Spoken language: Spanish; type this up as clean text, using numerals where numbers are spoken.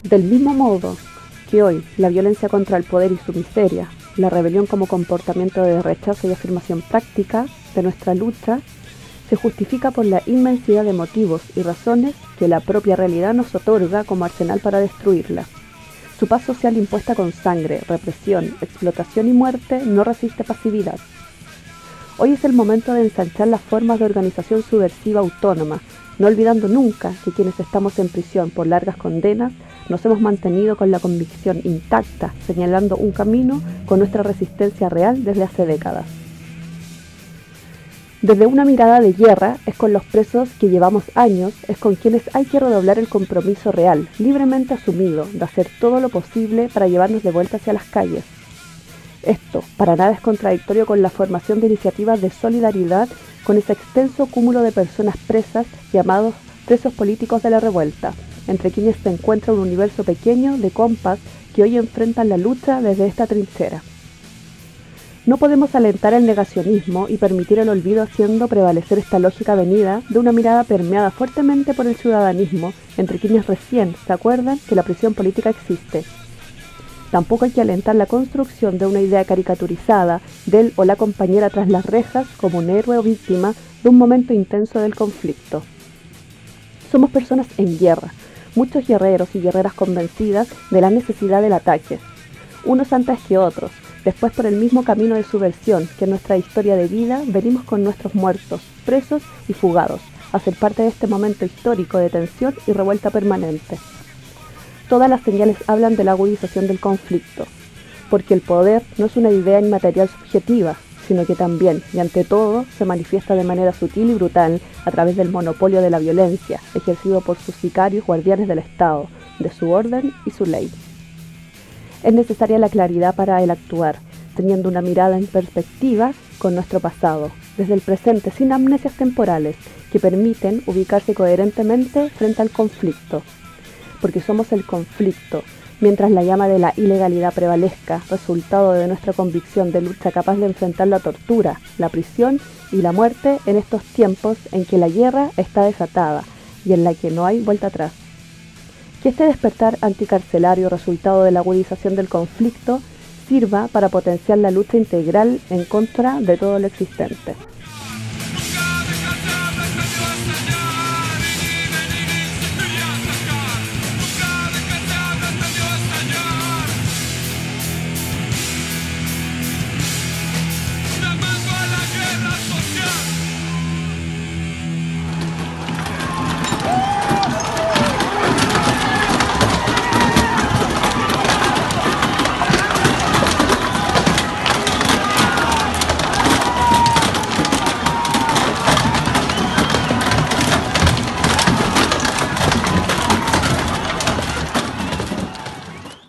Del mismo modo que hoy la violencia contra el poder y su miseria, la rebelión como comportamiento de rechazo y afirmación práctica de nuestra lucha, se justifica por la inmensidad de motivos y razones que la propia realidad nos otorga como arsenal para destruirla. Su paz social impuesta con sangre, represión, explotación y muerte no resiste pasividad. Hoy es el momento de ensanchar las formas de organización subversiva autónoma, no olvidando nunca que quienes estamos en prisión por largas condenas nos hemos mantenido con la convicción intacta, señalando un camino con nuestra resistencia real desde hace décadas. Desde una mirada de guerra es con los presos que llevamos años, es con quienes hay que redoblar el compromiso real, libremente asumido, de hacer todo lo posible para llevarnos de vuelta hacia las calles. Esto para nada es contradictorio con la formación de iniciativas de solidaridad con ese extenso cúmulo de personas presas llamados presos políticos de la revuelta, entre quienes se encuentra un universo pequeño de compas que hoy enfrentan la lucha desde esta trinchera. No podemos alentar el negacionismo y permitir el olvido haciendo prevalecer esta lógica venida de una mirada permeada fuertemente por el ciudadanismo, entre quienes recién se acuerdan que la prisión política existe. Tampoco hay que alentar la construcción de una idea caricaturizada del o la compañera tras las rejas como un héroe o víctima de un momento intenso del conflicto. Somos personas en guerra, muchos guerreros y guerreras convencidas de la necesidad del ataque, unos antes que otros, después por el mismo camino de subversión que en nuestra historia de vida venimos con nuestros muertos, presos y fugados, a ser parte de este momento histórico de tensión y revuelta permanente. Todas las señales hablan de la agudización del conflicto, porque el poder no es una idea inmaterial subjetiva, sino que también, y ante todo, se manifiesta de manera sutil y brutal a través del monopolio de la violencia, ejercido por sus sicarios guardianes del Estado, de su orden y su ley. Es necesaria la claridad para el actuar, teniendo una mirada en perspectiva con nuestro pasado, desde el presente sin amnesias temporales, que permiten ubicarse coherentemente frente al conflicto. Porque somos el conflicto, mientras la llama de la ilegalidad prevalezca, resultado de nuestra convicción de lucha capaz de enfrentar la tortura, la prisión y la muerte en estos tiempos en que la guerra está desatada y en la que no hay vuelta atrás. Que este despertar anticarcelario resultado de la agudización del conflicto sirva para potenciar la lucha integral en contra de todo lo existente.